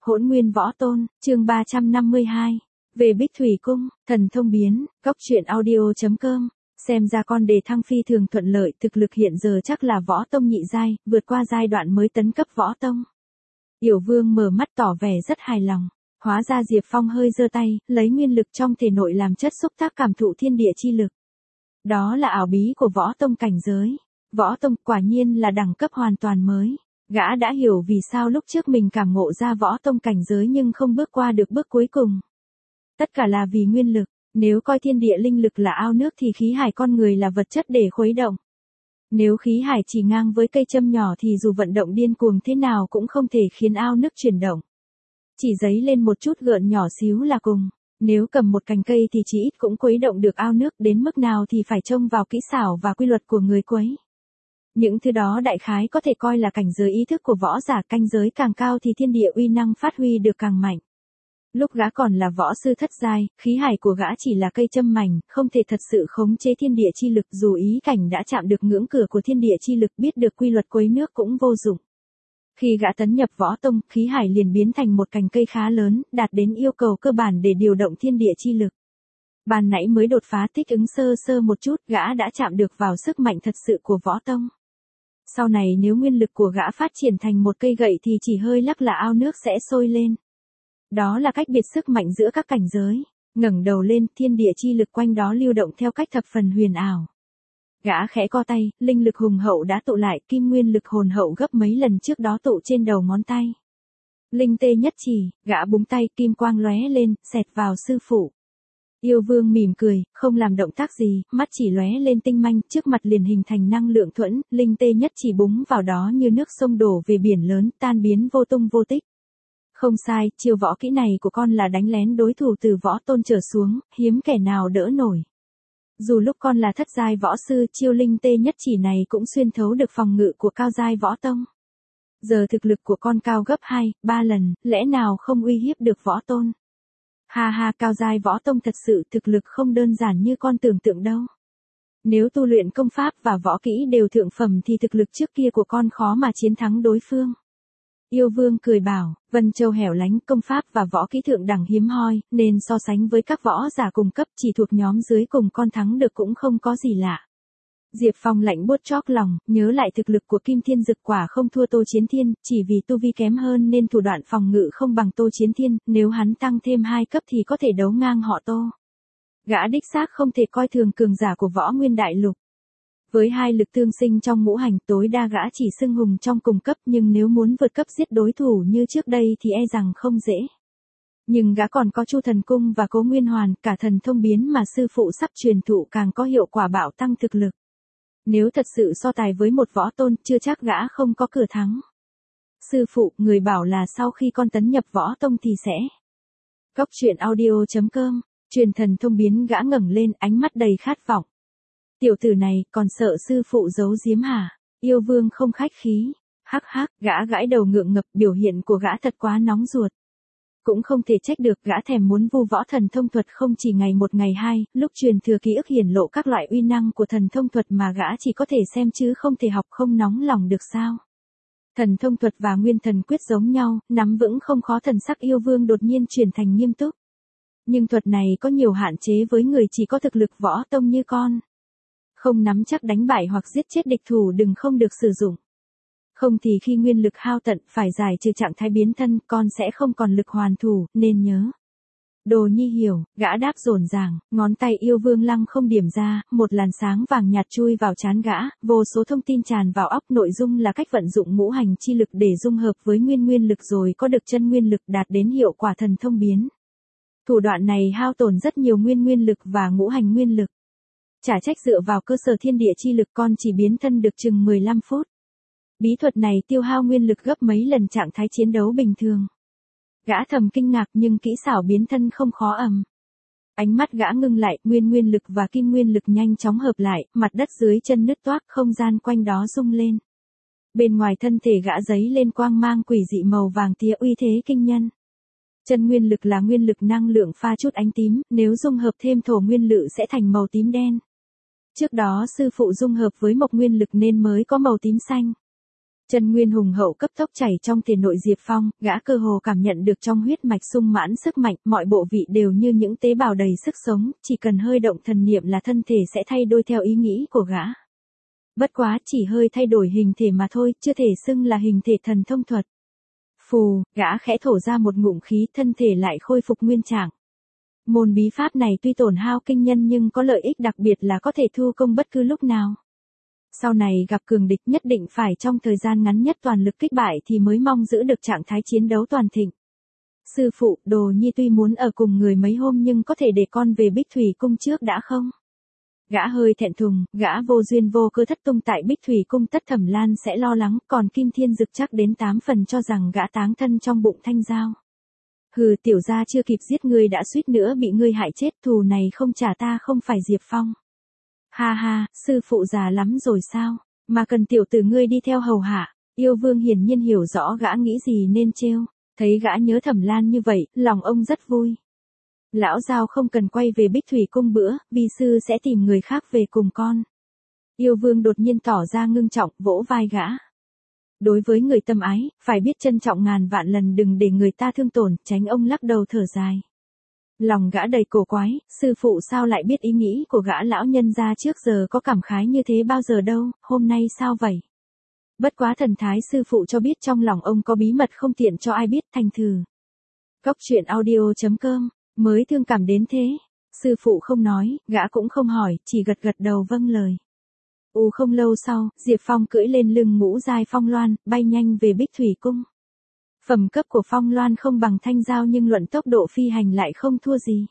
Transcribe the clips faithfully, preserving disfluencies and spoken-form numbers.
Hỗn Nguyên Võ Tôn, chương ba trăm năm mươi hai. Về Bích Thủy Cung, thần thông biến, góc truyện audio.com. Xem ra con đề thăng phi thường thuận lợi, thực lực hiện giờ chắc là võ tông nhị giai, vượt qua giai đoạn mới tấn cấp võ tông. Yểu Vương mở mắt tỏ vẻ rất hài lòng. Hóa ra Diệp Phong hơi giơ tay, lấy nguyên lực trong thể nội làm chất xúc tác cảm thụ thiên địa chi lực. Đó là ảo bí của võ tông cảnh giới. Võ tông quả nhiên là đẳng cấp hoàn toàn mới. Gã đã hiểu vì sao lúc trước mình cảm ngộ ra võ tông cảnh giới nhưng không bước qua được bước cuối cùng. Tất cả là vì nguyên lực, nếu coi thiên địa linh lực là ao nước thì khí hải con người là vật chất để khuấy động. Nếu khí hải chỉ ngang với cây châm nhỏ thì dù vận động điên cuồng thế nào cũng không thể khiến ao nước chuyển động. Chỉ giấy lên một chút gợn nhỏ xíu là cùng, nếu cầm một cành cây thì chỉ ít cũng khuấy động được ao nước, đến mức nào thì phải trông vào kỹ xảo và quy luật của người khuấy. Những thứ đó đại khái có thể coi là cảnh giới ý thức của võ giả, canh giới càng cao thì thiên địa uy năng phát huy được càng mạnh. Lúc gã còn là võ sư thất giai, khí hải của gã chỉ là cây châm mảnh, không thể thật sự khống chế thiên địa chi lực, dù ý cảnh đã chạm được ngưỡng cửa của thiên địa chi lực, biết được quy luật khuấy nước cũng vô dụng. Khi gã tấn nhập võ tông, khí hải liền biến thành một cành cây khá lớn, đạt đến yêu cầu cơ bản để điều động thiên địa chi lực. Ban nãy mới đột phá thích ứng sơ sơ một chút, gã đã chạm được vào sức mạnh thật sự của võ tông. Sau này nếu nguyên lực của gã phát triển thành một cây gậy thì chỉ hơi lắc là ao nước sẽ sôi lên. Đó là cách biệt sức mạnh giữa các cảnh giới. Ngẩng đầu lên, thiên địa chi lực quanh đó lưu động theo cách thập phần huyền ảo. Gã khẽ co tay, linh lực hùng hậu đã tụ lại, kim nguyên lực hồn hậu gấp mấy lần trước đó tụ trên đầu ngón tay. Linh tê nhất chỉ, gã búng tay, kim quang lóe lên, xẹt vào sư phụ. Yêu Vương mỉm cười, không làm động tác gì, mắt chỉ lóe lên tinh manh, trước mặt liền hình thành năng lượng thuẫn, linh tê nhất chỉ búng vào đó như nước sông đổ về biển lớn, tan biến vô tung vô tích. Không sai, chiêu võ kỹ này của con là đánh lén đối thủ từ võ tôn trở xuống, hiếm kẻ nào đỡ nổi. Dù lúc con là thất giai võ sư, chiêu linh tê nhất chỉ này cũng xuyên thấu được phòng ngự của cao giai võ tông. Giờ thực lực của con cao gấp hai, ba lần, lẽ nào không uy hiếp được võ tôn? Ha ha, cao giai võ tông thật sự thực lực không đơn giản như con tưởng tượng đâu. Nếu tu luyện công pháp và võ kỹ đều thượng phẩm thì thực lực trước kia của con khó mà chiến thắng đối phương. Yêu Vương cười bảo, Vân Châu hẻo lánh, công pháp và võ kỹ thượng đẳng hiếm hoi, nên so sánh với các võ giả cùng cấp chỉ thuộc nhóm dưới cùng con thắng được cũng không có gì lạ. Diệp Phong lạnh buốt chóp lòng, nhớ lại thực lực của Kim Thiên Dực quả không thua Tô Chiến Thiên, chỉ vì tu vi kém hơn nên thủ đoạn phòng ngự không bằng Tô Chiến Thiên, nếu hắn tăng thêm hai cấp thì có thể đấu ngang họ Tô. Gã đích xác không thể coi thường cường giả của võ nguyên đại lục. Với hai lực tương sinh trong ngũ hành, tối đa gã chỉ xưng hùng trong cùng cấp, nhưng nếu muốn vượt cấp giết đối thủ như trước đây thì e rằng không dễ. Nhưng gã còn có Chu Thần Cung và Cố Nguyên Hoàn, cả thần thông biến mà sư phụ sắp truyền thụ càng có hiệu quả bạo tăng thực lực. Nếu thật sự so tài với một võ tôn, chưa chắc gã không có cửa thắng. Sư phụ, người bảo là sau khi con tấn nhập võ tông thì sẽ. Góc truyện audio.com, truyền thần thông biến. Gã ngẩng lên, ánh mắt đầy khát vọng. Tiểu tử này, còn sợ sư phụ giấu giếm hả? Yêu Vương không khách khí. Hắc hắc, gã gãi đầu ngượng ngập, biểu hiện của gã thật quá nóng ruột. Cũng không thể trách được, gã thèm muốn vu võ thần thông thuật không chỉ ngày một ngày hai, lúc truyền thừa ký ức hiển lộ các loại uy năng của thần thông thuật mà gã chỉ có thể xem chứ không thể học, không nóng lòng được sao? Thần thông thuật và nguyên thần quyết giống nhau, nắm vững không khó. Thần sắc Yêu Vương đột nhiên chuyển thành nghiêm túc. Nhưng thuật này có nhiều hạn chế với người chỉ có thực lực võ tông như con. Không nắm chắc đánh bại hoặc giết chết địch thủ đừng không được sử dụng. Không thì khi nguyên lực hao tận phải giải trừ trạng thái biến thân, con sẽ không còn lực hoàn thủ, nên nhớ. Đồ nhi hiểu, gã đáp dồn dàng, ngón tay Yêu Vương lăng không điểm ra, một làn sáng vàng nhạt chui vào trán gã, vô số thông tin tràn vào óc, nội dung là cách vận dụng ngũ hành chi lực để dung hợp với nguyên nguyên lực rồi có được chân nguyên lực đạt đến hiệu quả thần thông biến. Thủ đoạn này hao tổn rất nhiều nguyên nguyên lực và ngũ hành nguyên lực. Chả trách dựa vào cơ sở thiên địa chi lực con chỉ biến thân được chừng mười lăm phút. Bí thuật này tiêu hao nguyên lực gấp mấy lần trạng thái chiến đấu bình thường. Gã thầm kinh ngạc nhưng kỹ xảo biến thân không khó ầm. Ánh mắt gã ngưng lại, nguyên nguyên lực và kim nguyên lực nhanh chóng hợp lại, mặt đất dưới chân nứt toác, không gian quanh đó rung lên. Bên ngoài thân thể gã giấy lên quang mang quỷ dị màu vàng tía uy thế kinh nhân. Chân nguyên lực là nguyên lực năng lượng pha chút ánh tím, nếu dung hợp thêm thổ nguyên lự sẽ thành màu tím đen. Trước đó sư phụ dung hợp với mộc nguyên lực nên mới có màu tím xanh. Chân nguyên hùng hậu cấp tốc chảy trong thể nội Diệp Phong, gã cơ hồ cảm nhận được trong huyết mạch sung mãn sức mạnh, mọi bộ vị đều như những tế bào đầy sức sống, chỉ cần hơi động thần niệm là thân thể sẽ thay đổi theo ý nghĩ của gã. Bất quá chỉ hơi thay đổi hình thể mà thôi, chưa thể xưng là hình thể thần thông thuật. Phù, gã khẽ thổ ra một ngụm khí, thân thể lại khôi phục nguyên trạng. Môn bí pháp này tuy tổn hao kinh nhân nhưng có lợi ích đặc biệt là có thể thu công bất cứ lúc nào. Sau này gặp cường địch nhất định phải trong thời gian ngắn nhất toàn lực kích bại thì mới mong giữ được trạng thái chiến đấu toàn thịnh. Sư phụ, Đồ Nhi tuy muốn ở cùng người mấy hôm nhưng có thể để con về Bích Thủy Cung trước đã không? Gã hơi thẹn thùng, gã vô duyên vô cớ thất tung tại Bích Thủy Cung, Tất Thẩm Lan sẽ lo lắng, còn Kim Thiên Dực chắc đến tám phần cho rằng gã táng thân trong bụng Thanh Giao. Hừ, tiểu gia chưa kịp giết ngươi đã suýt nữa bị ngươi hại chết, thù này không trả ta không phải Diệp Phong. Ha ha, sư phụ già lắm rồi sao, mà cần tiểu tử ngươi đi theo hầu hạ. Yêu Vương hiển nhiên hiểu rõ gã nghĩ gì nên trêu, thấy gã nhớ Thẩm Lan như vậy, lòng ông rất vui. Lão Giao không cần quay về Bích Thủy Cung bữa, vi sư sẽ tìm người khác về cùng con. Yêu Vương đột nhiên tỏ ra ngưng trọng, vỗ vai gã. Đối với người tâm ái, phải biết trân trọng ngàn vạn lần, đừng để người ta thương tổn, tránh. Ông lắc đầu thở dài. Lòng gã đầy cổ quái, sư phụ sao lại biết ý nghĩ của gã lão nhân gia trước giờ có cảm khái như thế bao giờ đâu, hôm nay sao vậy? Bất quá thần thái sư phụ cho biết trong lòng ông có bí mật không tiện cho ai biết, thành thử. Cốc truyện audio chấm com, mới thương cảm đến thế. Sư phụ không nói, gã cũng không hỏi, chỉ gật gật đầu vâng lời. U không lâu sau, Diệp Phong cưỡi lên lưng ngũ giai Phong Loan, bay nhanh về Bích Thủy Cung. Phẩm cấp của Phong Loan không bằng Thanh Giao nhưng luận tốc độ phi hành lại không thua gì.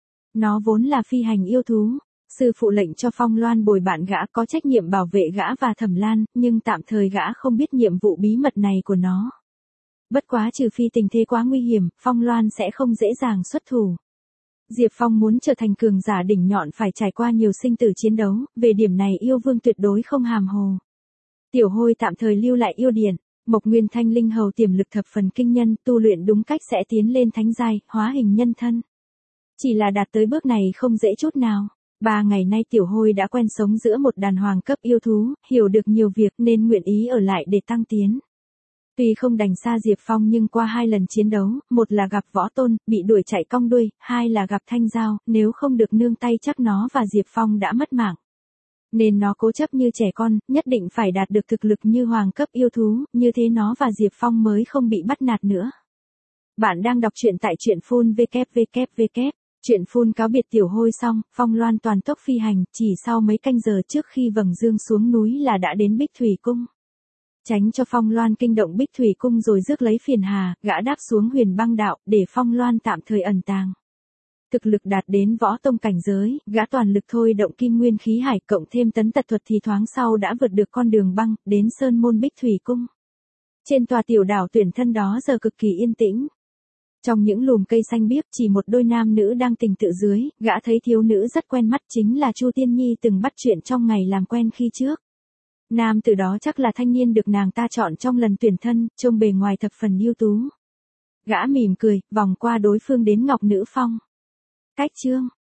Nó vốn là phi hành yêu thú. Sư phụ lệnh cho Phong Loan bồi bạn gã, có trách nhiệm bảo vệ gã và Thẩm Lan, nhưng tạm thời gã không biết nhiệm vụ bí mật này của nó. Bất quá trừ phi tình thế quá nguy hiểm, Phong Loan sẽ không dễ dàng xuất thủ. Diệp Phong muốn trở thành cường giả đỉnh nhọn phải trải qua nhiều sinh tử chiến đấu, về điểm này Yêu Vương tuyệt đối không hàm hồ. Tiểu Hôi tạm thời lưu lại yêu điển. Mộc Nguyên Thanh Linh Hầu tiềm lực thập phần kinh nhân, tu luyện đúng cách sẽ tiến lên thánh giai, hóa hình nhân thân. Chỉ là đạt tới bước này không dễ chút nào. Ba ngày nay Tiểu Hôi đã quen sống giữa một đàn hoàng cấp yêu thú, hiểu được nhiều việc nên nguyện ý ở lại để tăng tiến. Tuy không đành xa Diệp Phong nhưng qua hai lần chiến đấu, một là gặp Võ Tôn, bị đuổi chạy cong đuôi, hai là gặp Thanh Giao, nếu không được nương tay chắc nó và Diệp Phong đã mất mạng. Nên nó cố chấp như trẻ con, nhất định phải đạt được thực lực như hoàng cấp yêu thú, như thế nó và Diệp Phong mới không bị bắt nạt nữa. Bạn đang đọc truyện tại truyện phun vê kép vê kép vê kép. Truyện phun cáo biệt Tiểu Hôi xong, Phong Loan toàn tốc phi hành, chỉ sau mấy canh giờ trước khi vầng dương xuống núi là đã đến Bích Thủy Cung. Tránh cho Phong Loan kinh động Bích Thủy Cung rồi rước lấy phiền hà, gã đáp xuống Huyền Băng Đạo, để Phong Loan tạm thời ẩn tàng. Thực lực đạt đến võ tông cảnh giới, gã toàn lực thôi động kim nguyên khí hải cộng thêm tấn tật thuật thì thoáng sau đã vượt được con đường băng, đến sơn môn Bích Thủy Cung. Trên tòa tiểu đảo tuyển thân đó giờ cực kỳ yên tĩnh. Trong những lùm cây xanh biếc chỉ một đôi nam nữ đang tình tự dưới, gã thấy thiếu nữ rất quen mắt chính là Chu Tiên Nhi từng bắt chuyện trong ngày làm quen khi trước. Nam từ đó chắc là thanh niên được nàng ta chọn trong lần tuyển thân, trông bề ngoài thập phần ưu tú. Gã mỉm cười, vòng qua đối phương đến Ngọc Nữ Phong. Cách chương